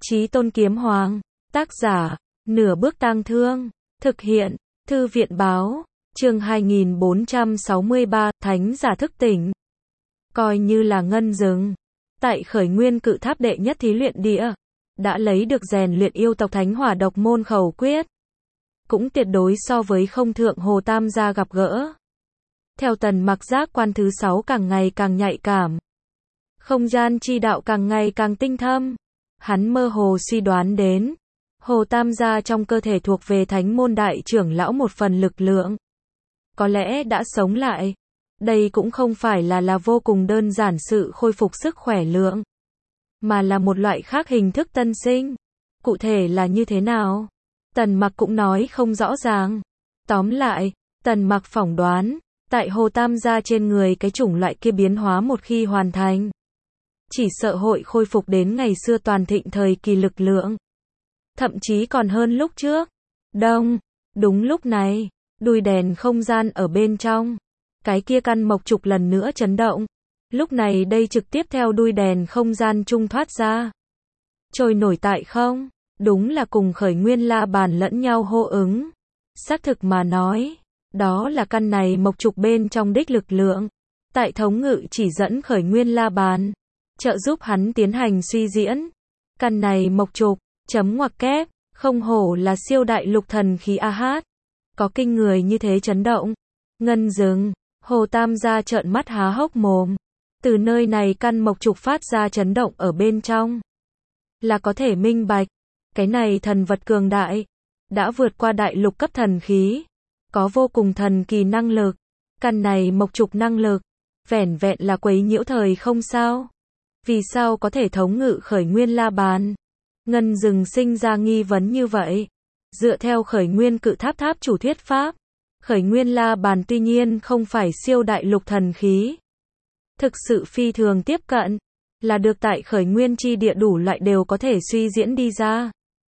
Chí Tôn Kiếm Hoàng. Tác giả, Nửa Bước Tang Thương. Thực hiện, Thư viện Báo. Chương 2463, Thánh giả thức tỉnh. Coi như là ngân dừng. Tại Khởi Nguyên Cự Tháp đệ nhất thí luyện địa, đã lấy được rèn luyện yêu tộc thánh hỏa độc môn khẩu quyết. Cũng tuyệt đối so với không thượng Hồ Tam gia gặp gỡ. Theo Tần Mặc giác quan thứ 6 càng ngày càng nhạy cảm. Không gian chi đạo càng ngày càng tinh thâm. Hắn mơ hồ suy đoán đến, Hồ Tam gia trong cơ thể thuộc về thánh môn đại trưởng lão một phần lực lượng. Có lẽ đã sống lại. Đây cũng không phải là vô cùng đơn giản sự khôi phục sức khỏe lượng, mà là một loại khác hình thức tân sinh. Cụ thể là như thế nào? Tần Mặc cũng nói không rõ ràng. Tóm lại, Tần Mặc phỏng đoán, tại Hồ Tam gia trên người cái chủng loại kia biến hóa một khi hoàn thành, chỉ sợ hội khôi phục đến ngày xưa toàn thịnh thời kỳ lực lượng. Thậm chí còn hơn lúc trước. Đúng lúc này, đuôi đèn không gian ở bên trong. Cái kia căn mộc trục lần nữa chấn động. Lúc này đây trực tiếp theo đuôi đèn không gian trung thoát ra. Trôi nổi tại không. Đúng là cùng Khởi Nguyên La Bàn lẫn nhau hô ứng. Xác thực mà nói, đó là căn này mộc trục bên trong đích lực lượng. Tại thống ngự chỉ dẫn Khởi Nguyên La Bàn, trợ giúp hắn tiến hành suy diễn. Căn này mộc trục, chấm ngoặc kép, không hổ là siêu đại lục thần khí A-hát. Có kinh người như thế chấn động. Ngân dừng, Hồ Tam gia trợn mắt há hốc mồm. Từ nơi này căn mộc trục phát ra chấn động ở bên trong, là có thể minh bạch. Cái này thần vật cường đại, đã vượt qua đại lục cấp thần khí. Có vô cùng thần kỳ năng lực. Căn này mộc trục năng lực, vẻn vẹn là quấy nhiễu thời không sao. Vì sao có thể thống ngự Khởi Nguyên La Bàn? Ngân dừng sinh ra nghi vấn như vậy. Dựa theo Khởi Nguyên Cự Tháp tháp chủ thuyết pháp, Khởi Nguyên La Bàn tuy nhiên không phải siêu đại lục thần khí, thực sự phi thường tiếp cận, là được tại Khởi Nguyên chi địa đủ loại đều có thể suy diễn đi ra.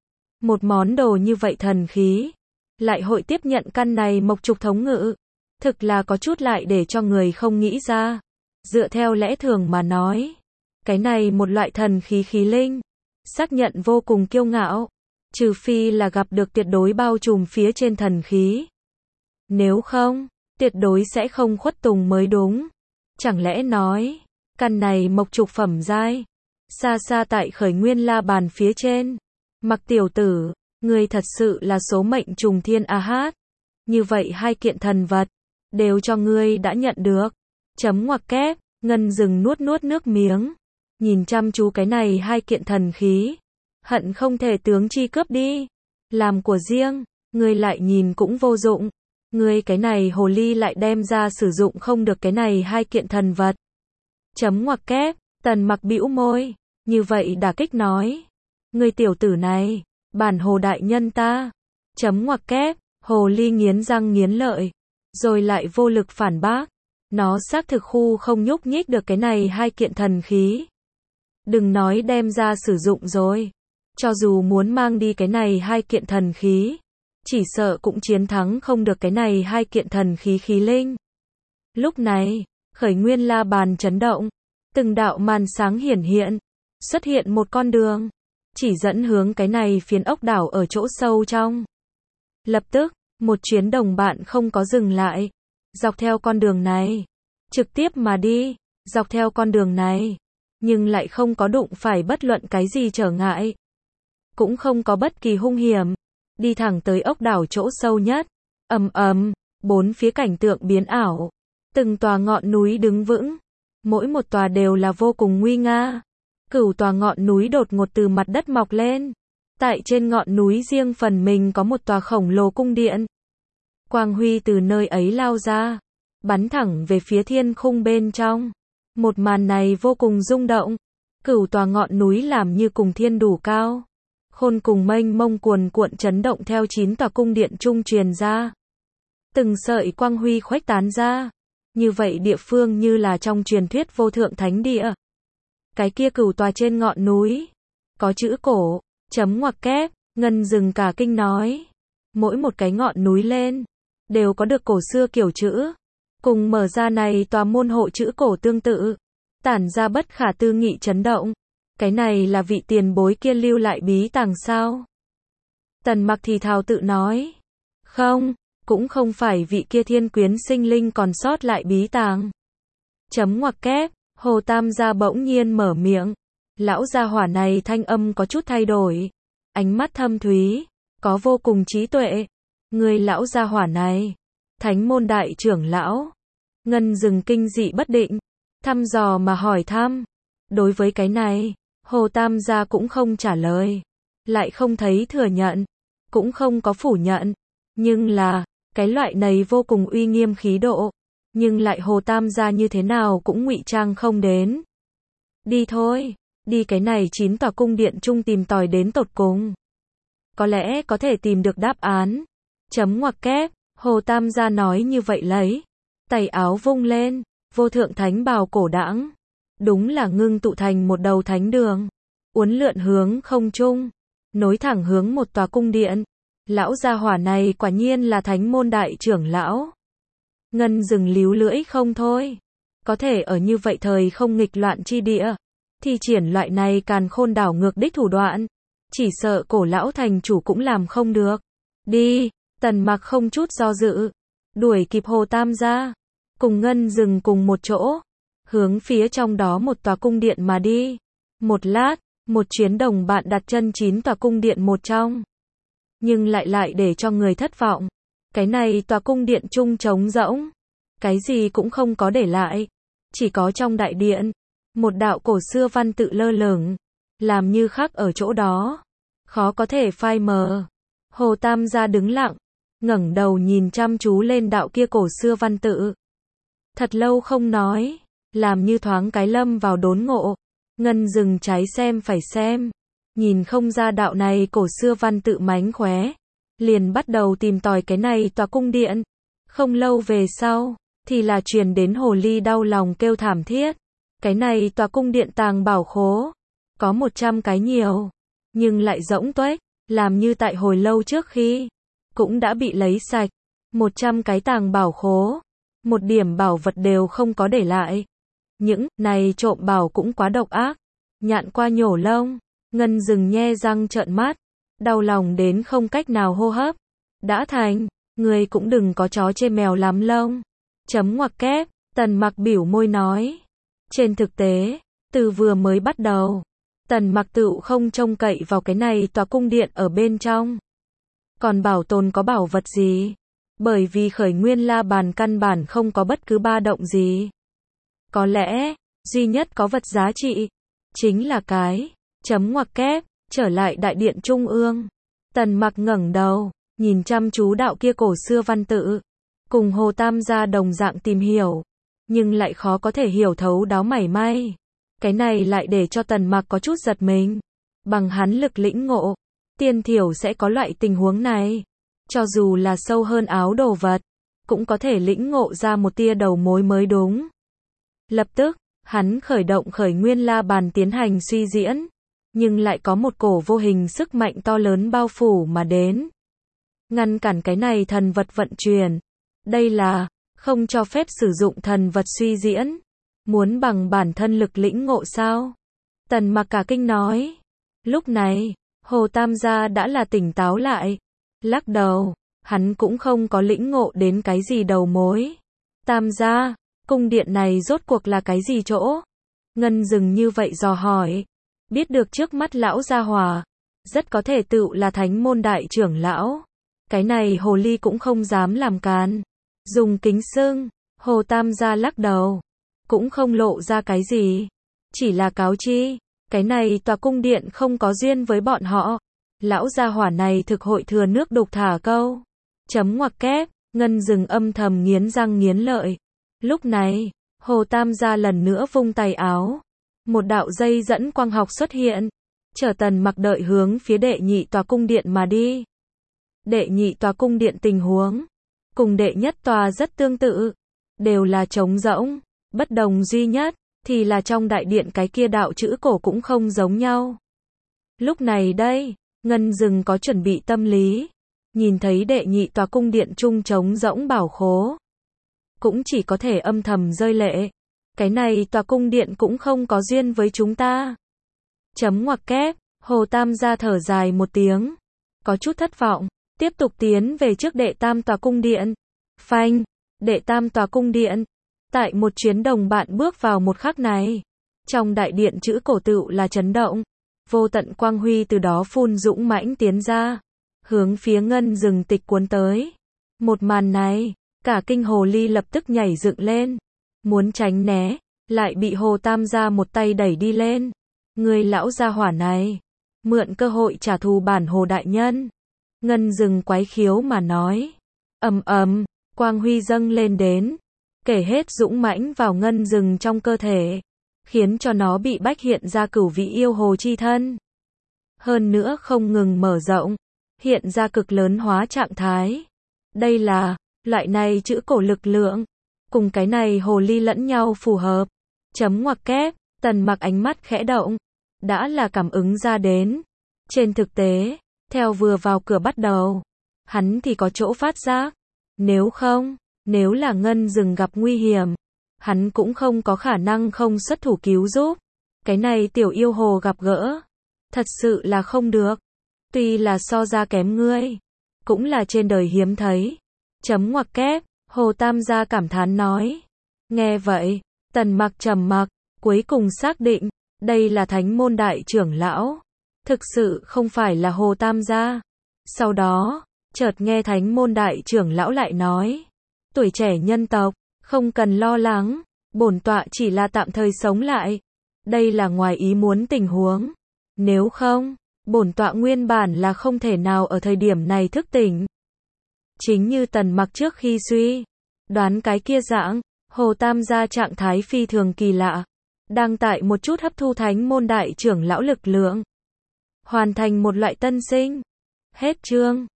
Một món đồ như vậy thần khí, lại hội tiếp nhận căn này mộc trục thống ngự, thực là có chút lại để cho người không nghĩ ra. Dựa theo lẽ thường mà nói, cái này một loại thần khí khí linh, xác nhận vô cùng kiêu ngạo, trừ phi là gặp được tuyệt đối bao trùm phía trên thần khí. Nếu không, tuyệt đối sẽ không khuất tùng mới đúng. Chẳng lẽ nói, căn này mộc trục phẩm giai, xa xa tại Khởi Nguyên La Bàn phía trên. Mặc tiểu tử, người thật sự là số mệnh trùng thiên A-hát. Như vậy hai kiện thần vật, đều cho ngươi đã nhận được. Chấm ngoặc kép, Ngân dừng nuốt nước miếng. Nhìn chăm chú cái này hai kiện thần khí, hận không thể tướng chi cướp đi, làm của riêng. Ngươi lại nhìn cũng vô dụng. Ngươi cái này hồ ly lại đem ra sử dụng không được cái này hai kiện thần vật. Chấm ngoặc kép, Tần Mặc bĩu môi, như vậy đả kích nói. Ngươi tiểu tử này, bản hồ đại nhân ta. Chấm ngoặc kép, hồ ly nghiến răng nghiến lợi, rồi lại vô lực phản bác. Nó xác thực khu không nhúc nhích được cái này hai kiện thần khí. Đừng nói đem ra sử dụng rồi. Cho dù muốn mang đi cái này hai kiện thần khí, chỉ sợ cũng chiến thắng không được cái này hai kiện thần khí khí linh. Lúc này, Khởi Nguyên La Bàn chấn động. Từng đạo màn sáng hiển hiện. Xuất hiện một con đường, chỉ dẫn hướng cái này phiến ốc đảo ở chỗ sâu trong. Lập tức, một chuyến đồng bạn không có dừng lại. Dọc theo con đường này, trực tiếp mà đi. Dọc theo con đường này, nhưng lại không có đụng phải bất luận cái gì trở ngại, cũng không có bất kỳ hung hiểm. Đi thẳng tới ốc đảo chỗ sâu nhất. Bốn phía cảnh tượng biến ảo. Từng tòa ngọn núi đứng vững. Mỗi một tòa đều là vô cùng nguy nga. Cửu tòa ngọn núi đột ngột từ mặt đất mọc lên. Tại trên ngọn núi riêng phần mình có một tòa khổng lồ cung điện. Quang huy từ nơi ấy lao ra, bắn thẳng về phía thiên khung bên trong. Một màn này vô cùng rung động. Cửu tòa ngọn núi làm như cùng thiên đủ cao. Khôn cùng mênh mông cuồn cuộn chấn động theo 9 tòa cung điện trung truyền ra. Từng sợi quang huy khuếch tán ra. Như vậy địa phương như là trong truyền thuyết vô thượng thánh địa. Cái kia cửu tòa trên ngọn núi, có chữ cổ, chấm ngoặc kép, Ngân dừng cả kinh nói. Mỗi một cái ngọn núi lên, đều có được cổ xưa kiểu chữ. Cùng mở ra này tòa môn hộ chữ cổ tương tự, tản ra bất khả tư nghị chấn động. Cái này là vị tiền bối kia lưu lại bí tàng sao? Tần Mặc thì thào tự nói. Không, cũng không phải vị kia thiên quyến sinh linh còn sót lại bí tàng. Chấm ngoặc kép, Hồ Tam gia bỗng nhiên mở miệng. Lão gia hỏa này thanh âm có chút thay đổi. Ánh mắt thâm thúy, có vô cùng trí tuệ. Người lão gia hỏa này, Thánh môn đại trưởng lão. Ngân Dừng kinh dị bất định, thăm dò mà hỏi thăm. Đối với cái này, Hồ Tam gia cũng không trả lời, lại không thấy thừa nhận, cũng không có phủ nhận. Nhưng là, cái loại này vô cùng uy nghiêm khí độ, nhưng lại Hồ Tam gia như thế nào cũng ngụy trang không đến. Đi thôi, đi cái này 9 tòa cung điện chung tìm tòi đến tột cùng. Có lẽ có thể tìm được đáp án. Chấm ngoặc kép, Hồ Tam gia nói như vậy lấy. Tay áo vung lên, vô thượng thánh bào cổ đãng. Đúng là ngưng tụ thành một đầu thánh đường. Uốn lượn hướng không trung, nối thẳng hướng một tòa cung điện. Lão gia hỏa này quả nhiên là Thánh môn đại trưởng lão. Ngân Dừng líu lưỡi không thôi. Có thể ở như vậy thời không nghịch loạn chi địa, thi triển loại này càn khôn đảo ngược đích thủ đoạn, chỉ sợ cổ lão thành chủ cũng làm không được. Đi, Tần Mặc không chút do dự, đuổi kịp Hồ Tam gia, cùng Ngân Dừng cùng một chỗ, hướng phía trong đó một tòa cung điện mà đi. Một lát, một chuyến đồng bạn đặt chân 9 tòa cung điện một trong. Nhưng lại để cho người thất vọng. Cái này tòa cung điện chung trống rỗng, cái gì cũng không có để lại. Chỉ có trong đại điện, một đạo cổ xưa văn tự lơ lửng, làm như khắc ở chỗ đó, khó có thể phai mờ. Hồ Tam gia đứng lặng, ngẩng đầu nhìn chăm chú lên đạo kia cổ xưa văn tự. Thật lâu không nói, làm như thoáng cái lâm vào đốn ngộ. Ngân Dừng trái xem phải xem, nhìn không ra đạo này cổ xưa văn tự mánh khóe, liền bắt đầu tìm tòi cái này tòa cung điện. Không lâu về sau, thì là truyền đến hồ ly đau lòng kêu thảm thiết. Cái này tòa cung điện tàng bảo khố, có 100 cái nhiều, nhưng lại rỗng tuếch, làm như tại hồi lâu trước khi, cũng đã bị lấy sạch. 100 cái tàng bảo khố, một điểm bảo vật đều không có để lại. Những này trộm bảo cũng quá độc ác, nhạn qua nhổ lông. Ngân Dừng nhe răng trợn mắt, đau lòng đến không cách nào hô hấp. Đã thành, người cũng đừng có chó chê mèo lắm lông. Chấm ngoặc kép, Tần Mặc biểu môi nói. Trên thực tế, từ vừa mới bắt đầu, Tần Mặc tựu không trông cậy vào cái này tòa cung điện ở bên trong. Còn bảo tồn có bảo vật gì? Bởi vì khởi nguyên la bàn căn bản không có bất cứ ba động gì. Có lẽ, duy nhất có vật giá trị, chính là cái, chấm ngoặc kép, trở lại đại điện trung ương. Tần Mặc ngẩng đầu, nhìn chăm chú đạo kia cổ xưa văn tự. Cùng Hồ Tam gia đồng dạng tìm hiểu, nhưng lại khó có thể hiểu thấu đáo mảy may. Cái này lại để cho Tần Mặc có chút giật mình. Bằng hắn lực lĩnh ngộ, tiên thiểu sẽ có loại tình huống này. Cho dù là sâu hơn áo đồ vật, cũng có thể lĩnh ngộ ra một tia đầu mối mới đúng. Lập tức, hắn khởi động khởi nguyên la bàn tiến hành suy diễn, nhưng lại có một cổ vô hình sức mạnh to lớn bao phủ mà đến. Ngăn cản cái này thần vật vận chuyển. Đây là, không cho phép sử dụng thần vật suy diễn. Muốn bằng bản thân lực lĩnh ngộ sao? Tần Mặc cả kinh nói. Lúc này, Hồ Tam gia đã là tỉnh táo lại. Lắc đầu, hắn cũng không có lĩnh ngộ đến cái gì đầu mối. Tam gia, cung điện này rốt cuộc là cái gì chỗ? Ngân Dừng như vậy dò hỏi. Biết được trước mắt lão gia hỏa, rất có thể tựu là Thánh môn đại trưởng lão. Cái này hồ ly cũng không dám làm càn. Dùng kính xưng, Hồ Tam gia lắc đầu, cũng không lộ ra cái gì. Chỉ là cáo chi, cái này tòa cung điện không có duyên với bọn họ. Lão gia hỏa này thực hội thừa nước đục thả câu. Chấm ngoặc kép, Ngân Dừng âm thầm nghiến răng nghiến lợi. Lúc này, Hồ Tam gia lần nữa vung tay áo. Một đạo dây dẫn quang học xuất hiện, chở Tần Mặc đợi hướng phía đệ nhị tòa cung điện mà đi. Đệ nhị tòa cung điện tình huống, cùng đệ nhất tòa rất tương tự, đều là trống rỗng, bất đồng duy nhất, thì là trong đại điện cái kia đạo chữ cổ cũng không giống nhau. Lúc này đây, Ngân Dừng có chuẩn bị tâm lý, nhìn thấy đệ nhị tòa cung điện chung trống rỗng bảo khố, cũng chỉ có thể âm thầm rơi lệ. Cái này tòa cung điện cũng không có duyên với chúng ta. Chấm ngoặc kép, Hồ Tam gia thở dài một tiếng, có chút thất vọng, tiếp tục tiến về trước đệ tam tòa cung điện. Phanh, đệ tam tòa cung điện. Tại một chuyến đồng bạn bước vào một khắc này, trong đại điện chữ cổ tựu là chấn động, vô tận quang huy từ đó phun dũng mãnh tiến ra, hướng phía ngân rừng tịch cuốn tới. Một màn này, cả kinh hồ ly lập tức nhảy dựng lên, muốn tránh né, lại bị Hồ Tam gia một tay đẩy đi lên. Người lão gia hỏa này, mượn cơ hội trả thù bản Hồ đại nhân. Ngân rừng quái khiếu mà nói. Ầm ầm, quang huy dâng lên đến, kể hết dũng mãnh vào ngân rừng trong cơ thể, khiến cho nó bị bách hiện ra cửu vị yêu hồ chi thân. Hơn nữa không ngừng mở rộng, hiện ra cực lớn hóa trạng thái. Đây là, loại này chữ cổ lực lượng, cùng cái này hồ ly lẫn nhau phù hợp. Chấm ngoặc kép, Tần Mặc ánh mắt khẽ động, đã là cảm ứng ra đến. Trên thực tế, theo vừa vào cửa bắt đầu, hắn thì có chỗ phát giác. Nếu không, nếu là ngân rừng gặp nguy hiểm, hắn cũng không có khả năng không xuất thủ cứu giúp. Cái này tiểu yêu hồ gặp gỡ, thật sự là không được. Tuy là so ra kém ngươi, cũng là trên đời hiếm thấy. Chấm ngoặc kép, Hồ Tam gia cảm thán nói. Nghe vậy, Tần Mặc trầm mặc, cuối cùng xác định, đây là thánh môn đại trưởng lão, thực sự không phải là Hồ Tam gia. Sau đó, chợt nghe thánh môn đại trưởng lão lại nói, tuổi trẻ nhân tộc, không cần lo lắng, bổn tọa chỉ là tạm thời sống lại. Đây là ngoài ý muốn tình huống. Nếu không, bổn tọa nguyên bản là không thể nào ở thời điểm này thức tỉnh. Chính như Tần Mặc trước khi suy đoán cái kia dạng, Hồ Tam gia trạng thái phi thường kỳ lạ, đang tại một chút hấp thu thánh môn đại trưởng lão lực lượng, hoàn thành một loại tân sinh. Hết chương.